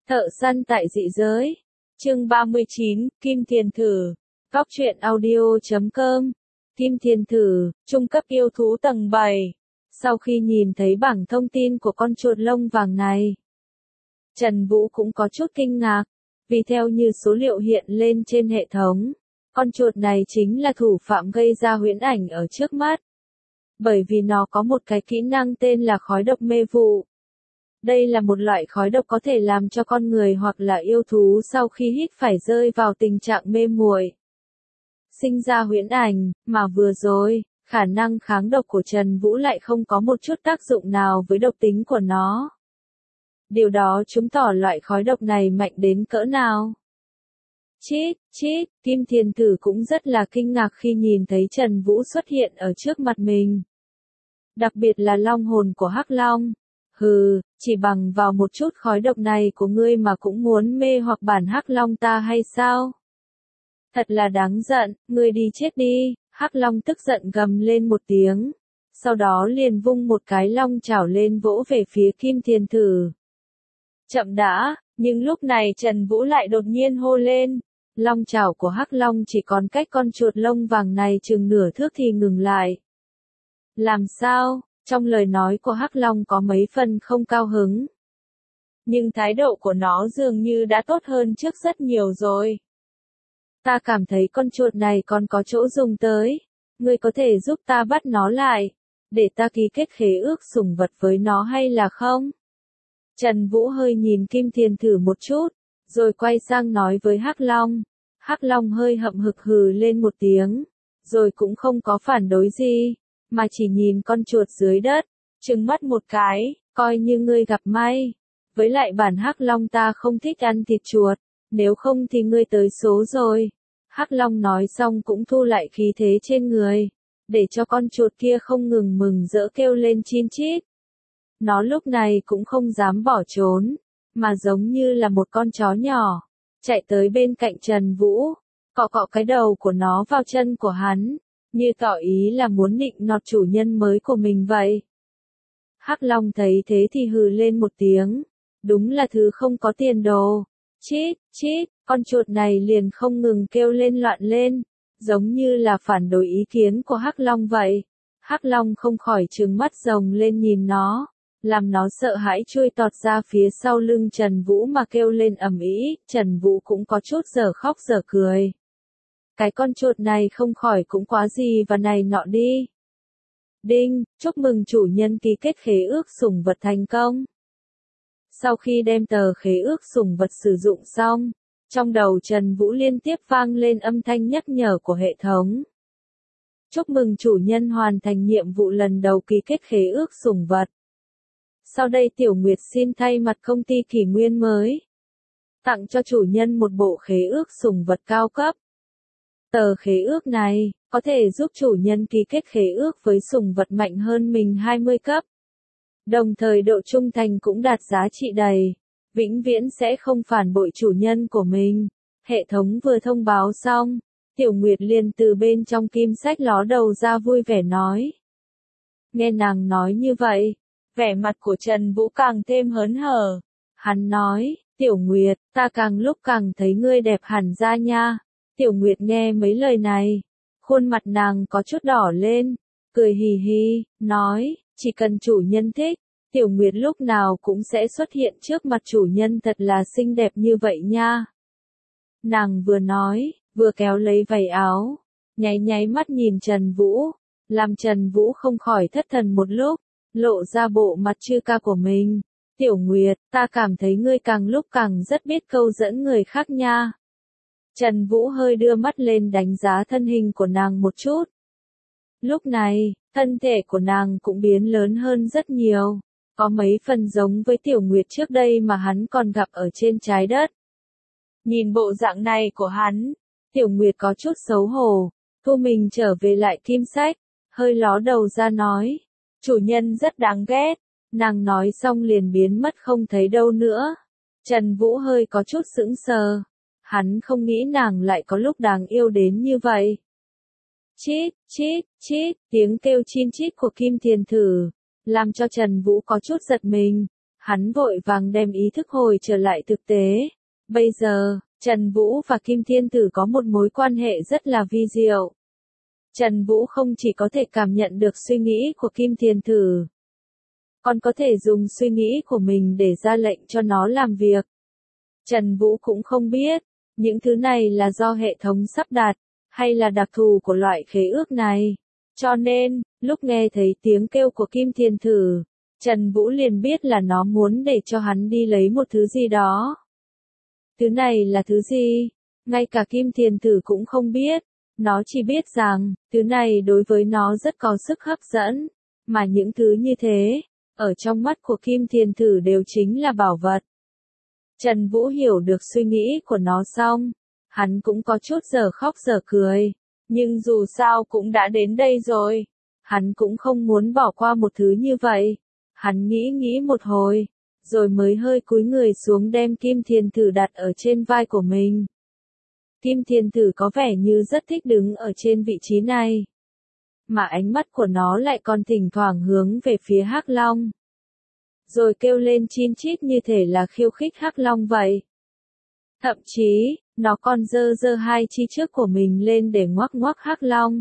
Thợ săn tại dị giới. Chương 39, Kim Thiền Thử. Góc truyện audio.com. Kim Thiền Thử, trung cấp yêu thú tầng 7. Sau khi nhìn thấy bảng thông tin của con chuột lông vàng này, Trần Vũ cũng có chút kinh ngạc, vì theo như số liệu hiện lên trên hệ thống, con chuột này chính là thủ phạm gây ra huyễn ảnh ở trước mắt. Bởi vì nó có một cái kỹ năng tên là khói độc mê vụ. Đây là một loại khói độc có thể làm cho con người hoặc là yêu thú sau khi hít phải rơi vào tình trạng mê muội, sinh ra huyễn ảnh, mà vừa rồi, khả năng kháng độc của Trần Vũ lại không có một chút tác dụng nào với độc tính của nó. Điều đó chứng tỏ loại khói độc này mạnh đến cỡ nào. Chít, Kim Thiền Thử cũng rất là kinh ngạc khi nhìn thấy Trần Vũ xuất hiện ở trước mặt mình. Đặc biệt là long hồn của Hắc Long. Hừ, chỉ bằng vào một chút khói độc này của ngươi mà cũng muốn mê hoặc bản Hắc Long ta hay sao? Thật là đáng giận, ngươi đi chết đi. Hắc Long tức giận gầm lên một tiếng, sau đó liền vung một cái long chảo lên vỗ về phía Kim Thiền Thử. Chậm đã, nhưng lúc này Trần Vũ lại đột nhiên hô lên. Long chảo của Hắc Long chỉ còn cách con chuột lông vàng này chừng nửa thước thì ngừng lại. Làm sao? Trong lời nói của Hắc Long có mấy phần không cao hứng. Nhưng thái độ của nó dường như đã tốt hơn trước rất nhiều rồi. Ta cảm thấy con chuột này còn có chỗ dùng tới. Ngươi có thể giúp ta bắt nó lại, để ta ký kết khế ước sủng vật với nó hay là không? Trần Vũ hơi nhìn Kim Thiền Thử một chút, rồi quay sang nói với Hắc Long. Hắc Long hơi hậm hực hừ lên một tiếng, rồi cũng không có phản đối gì, mà chỉ nhìn con chuột dưới đất, trừng mắt một cái, coi như ngươi gặp may. Với lại bản Hắc Long ta không thích ăn thịt chuột, nếu không thì ngươi tới số rồi. Hắc Long nói xong cũng thu lại khí thế trên người, để cho con chuột kia không ngừng mừng rỡ kêu lên chin chít. Nó lúc này cũng không dám bỏ trốn, mà giống như là một con chó nhỏ, chạy tới bên cạnh Trần Vũ, cọ cọ cái đầu của nó vào chân của hắn, như tỏ ý là muốn nịnh nọt chủ nhân mới của mình vậy. Hắc Long thấy thế thì hừ lên một tiếng, đúng là thứ không có tiền đồ. Chít, con chuột này liền không ngừng kêu lên loạn lên, giống như là phản đối ý kiến của Hắc Long vậy. Hắc Long không khỏi trừng mắt rồng lên nhìn nó, làm nó sợ hãi chui tọt ra phía sau lưng Trần Vũ mà kêu lên ầm ĩ. Trần Vũ cũng có chút dở khóc dở cười. Cái con chuột này không khỏi cũng quá gì và này nọ đi. Đinh, chúc mừng chủ nhân ký kết khế ước sủng vật thành công. Sau khi đem tờ khế ước sủng vật sử dụng xong, trong đầu Trần Vũ liên tiếp vang lên âm thanh nhắc nhở của hệ thống. Chúc mừng chủ nhân hoàn thành nhiệm vụ lần đầu ký kết khế ước sủng vật. Sau đây Tiểu Nguyệt xin thay mặt công ty Kỷ Nguyên mới tặng cho chủ nhân một bộ khế ước sủng vật cao cấp. Tờ khế ước này có thể giúp chủ nhân ký kết khế ước với sủng vật mạnh hơn mình 20 cấp. Đồng thời độ trung thành cũng đạt giá trị đầy, vĩnh viễn sẽ không phản bội chủ nhân của mình. Hệ thống vừa thông báo xong, Tiểu Nguyệt liền từ bên trong kim sách ló đầu ra vui vẻ nói. Nghe nàng nói như vậy, vẻ mặt của Trần Vũ càng thêm hớn hở. Hắn nói, Tiểu Nguyệt, ta càng lúc càng thấy ngươi đẹp hẳn ra nha. Tiểu Nguyệt nghe mấy lời này, khuôn mặt nàng có chút đỏ lên, cười hì hì, nói, chỉ cần chủ nhân thích, Tiểu Nguyệt lúc nào cũng sẽ xuất hiện trước mặt chủ nhân thật là xinh đẹp như vậy nha. Nàng vừa nói, vừa kéo lấy vảy áo, nháy mắt nhìn Trần Vũ, làm Trần Vũ không khỏi thất thần một lúc, lộ ra bộ mặt chư ca của mình. Tiểu Nguyệt, ta cảm thấy ngươi càng lúc càng rất biết câu dẫn người khác nha. Trần Vũ hơi đưa mắt lên đánh giá thân hình của nàng một chút. Lúc này, thân thể của nàng cũng biến lớn hơn rất nhiều, có mấy phần giống với Tiểu Nguyệt trước đây mà hắn còn gặp ở trên trái đất. Nhìn bộ dạng này của hắn, Tiểu Nguyệt có chút xấu hổ, thu mình trở về lại kim sách, hơi ló đầu ra nói, chủ nhân rất đáng ghét. Nàng nói xong liền biến mất không thấy đâu nữa. Trần Vũ hơi có chút sững sờ, hắn không nghĩ nàng lại có lúc đáng yêu đến như vậy. Chít, tiếng kêu chin chít của Kim Thiền Thử, làm cho Trần Vũ có chút giật mình. Hắn vội vàng đem ý thức hồi trở lại thực tế. Bây giờ, Trần Vũ và Kim Thiên Tử có một mối quan hệ rất là vi diệu. Trần Vũ không chỉ có thể cảm nhận được suy nghĩ của Kim Thiên Tử, còn có thể dùng suy nghĩ của mình để ra lệnh cho nó làm việc. Trần Vũ cũng không biết, những thứ này là do hệ thống sắp đặt, hay là đặc thù của loại khế ước này. Cho nên, lúc nghe thấy tiếng kêu của Kim Thiên Tử, Trần Vũ liền biết là nó muốn để cho hắn đi lấy một thứ gì đó. Thứ này là thứ gì? Ngay cả Kim Thiên Tử cũng không biết. Nó chỉ biết rằng, thứ này đối với nó rất có sức hấp dẫn. Mà những thứ như thế, ở trong mắt của Kim Thiên Tử đều chính là bảo vật. Trần Vũ hiểu được suy nghĩ của nó xong. Hắn cũng có chút giờ khóc giờ cười. Nhưng dù sao cũng đã đến đây rồi. Hắn cũng không muốn bỏ qua một thứ như vậy. Hắn nghĩ một hồi, rồi mới hơi cúi người xuống đem Kim Thiên Tử đặt ở trên vai của mình. Kim Thiên Tử có vẻ như rất thích đứng ở trên vị trí này. Mà ánh mắt của nó lại còn thỉnh thoảng hướng về phía Hắc Long. Rồi kêu lên chin chít như thể là khiêu khích Hắc Long vậy. Thậm chí, nó còn giơ hai chi trước của mình lên để ngoắc ngoắc Hắc Long.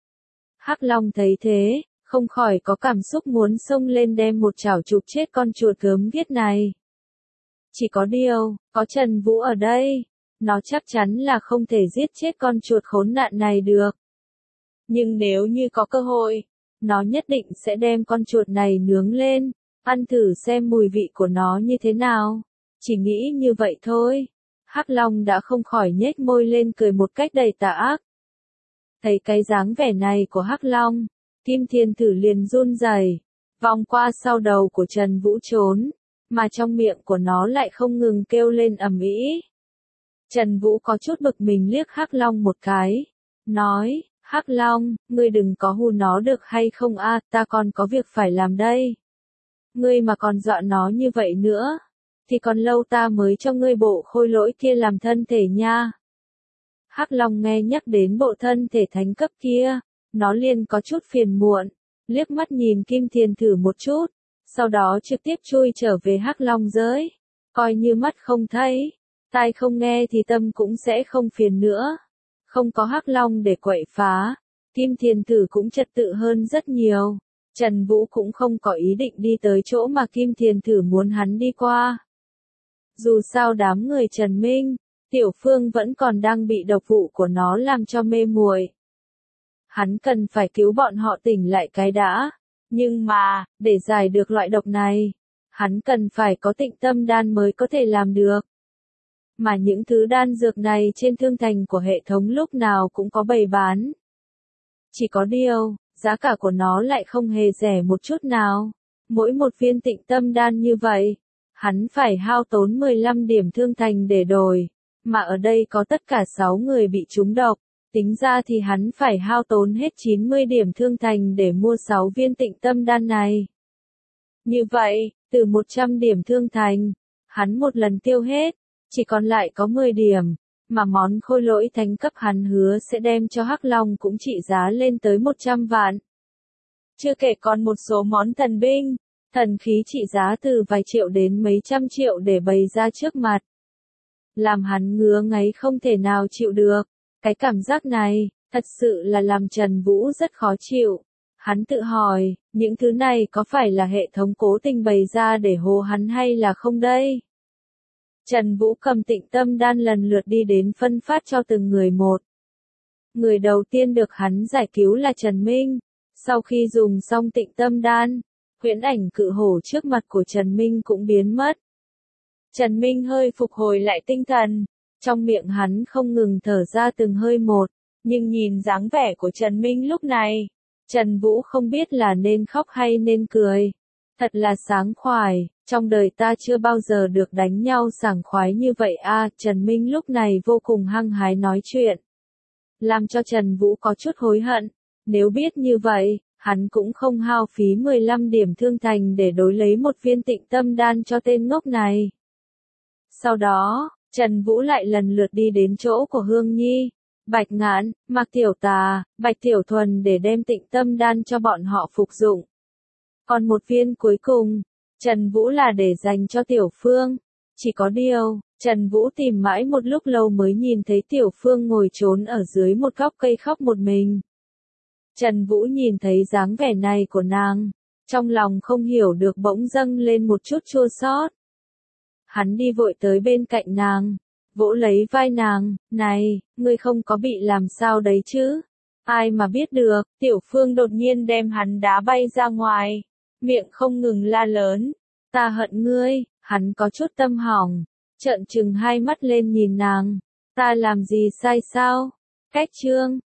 Hắc Long thấy thế, không khỏi có cảm xúc muốn xông lên đem một chảo chụp chết con chuột gớm ghiếc này. Chỉ có điều, có Trần Vũ ở đây, nó chắc chắn là không thể giết chết con chuột khốn nạn này được. Nhưng nếu như có cơ hội, nó nhất định sẽ đem con chuột này nướng lên, ăn thử xem mùi vị của nó như thế nào. Chỉ nghĩ như vậy thôi. Hắc Long đã không khỏi nhếch môi lên cười một cách đầy tà ác. Thấy cái dáng vẻ này của Hắc Long, Kim Thiên Tử liền run rẩy, vòng qua sau đầu của Trần Vũ trốn, mà trong miệng của nó lại không ngừng kêu lên ầm ĩ. Trần Vũ có chút bực mình liếc Hắc Long một cái, nói, Hắc Long, ngươi đừng có hù nó được hay không a, ta còn có việc phải làm đây. Ngươi mà còn dọa nó như vậy nữa, thì còn lâu ta mới cho ngươi bộ khôi lỗi kia làm thân thể nha. Hắc Long nghe nhắc đến bộ thân thể thánh cấp kia, nó liền có chút phiền muộn, liếc mắt nhìn Kim Thiên Tử một chút, sau đó trực tiếp chui trở về Hắc Long giới, coi như mắt không thấy, tai không nghe thì tâm cũng sẽ không phiền nữa. Không có Hắc Long để quậy phá, Kim Thiên Tử cũng trật tự hơn rất nhiều. Trần Vũ cũng không có ý định đi tới chỗ mà Kim Thiên Tử muốn hắn đi qua. Dù sao đám người Trần Minh, Tiểu Phương vẫn còn đang bị độc vụ của nó làm cho mê muội. Hắn cần phải cứu bọn họ tỉnh lại cái đã. Nhưng mà, để giải được loại độc này, hắn cần phải có Tịnh Tâm Đan mới có thể làm được. Mà những thứ đan dược này trên thương thành của hệ thống lúc nào cũng có bày bán. Chỉ có điều, giá cả của nó lại không hề rẻ một chút nào. Mỗi một viên Tịnh Tâm Đan như vậy, hắn phải hao tốn 15 điểm thương thành để đổi. Mà ở đây có tất cả 6 người bị trúng độc. Tính ra thì hắn phải hao tốn hết 90 điểm thương thành để mua 6 viên Tịnh Tâm Đan này. Như vậy, từ 100 điểm thương thành, hắn một lần tiêu hết, chỉ còn lại có 10 điểm, mà món khôi lỗi thánh cấp hắn hứa sẽ đem cho Hắc Long cũng trị giá lên tới 100 vạn. Chưa kể còn một số món thần binh, thần khí trị giá từ vài triệu đến mấy trăm triệu để bày ra trước mặt. Làm hắn ngứa ngáy không thể nào chịu được. Cái cảm giác này, thật sự là làm Trần Vũ rất khó chịu. Hắn tự hỏi, những thứ này có phải là hệ thống cố tình bày ra để hô hắn hay là không đây? Trần Vũ cầm Tịnh Tâm Đan lần lượt đi đến phân phát cho từng người một. Người đầu tiên được hắn giải cứu là Trần Minh. Sau khi dùng xong Tịnh Tâm Đan, huyễn ảnh cự hổ trước mặt của Trần Minh cũng biến mất. Trần Minh hơi phục hồi lại tinh thần. Trong miệng hắn không ngừng thở ra từng hơi một, nhưng nhìn dáng vẻ của Trần Minh lúc này, Trần Vũ không biết là nên khóc hay nên cười. Thật là sảng khoái, trong đời ta chưa bao giờ được đánh nhau sảng khoái như vậy a. Trần Minh lúc này vô cùng hăng hái nói chuyện, làm cho Trần Vũ có chút hối hận. Nếu biết như vậy, hắn cũng không hao phí 15 điểm thương thành để đối lấy một viên Tịnh Tâm Đan cho tên ngốc này. Sau đó, Trần Vũ lại lần lượt đi đến chỗ của Hương Nhi, Bạch Ngạn, Mạc Tiểu Tà, Bạch Tiểu Thuần để đem Tịnh Tâm Đan cho bọn họ phục dụng. Còn một viên cuối cùng, Trần Vũ là để dành cho Tiểu Phương. Chỉ có điều, Trần Vũ tìm mãi một lúc lâu mới nhìn thấy Tiểu Phương ngồi trốn ở dưới một góc cây khóc một mình. Trần Vũ nhìn thấy dáng vẻ này của nàng, trong lòng không hiểu được bỗng dâng lên một chút chua xót. Hắn đi vội tới bên cạnh nàng, vỗ lấy vai nàng, này, ngươi không có bị làm sao đấy chứ? Ai mà biết được, Tiểu Phương đột nhiên đem hắn đá bay ra ngoài, miệng không ngừng la lớn, ta hận ngươi, hắn có chút tâm hỏng, trợn trừng hai mắt lên nhìn nàng, ta làm gì sai sao? Cách chương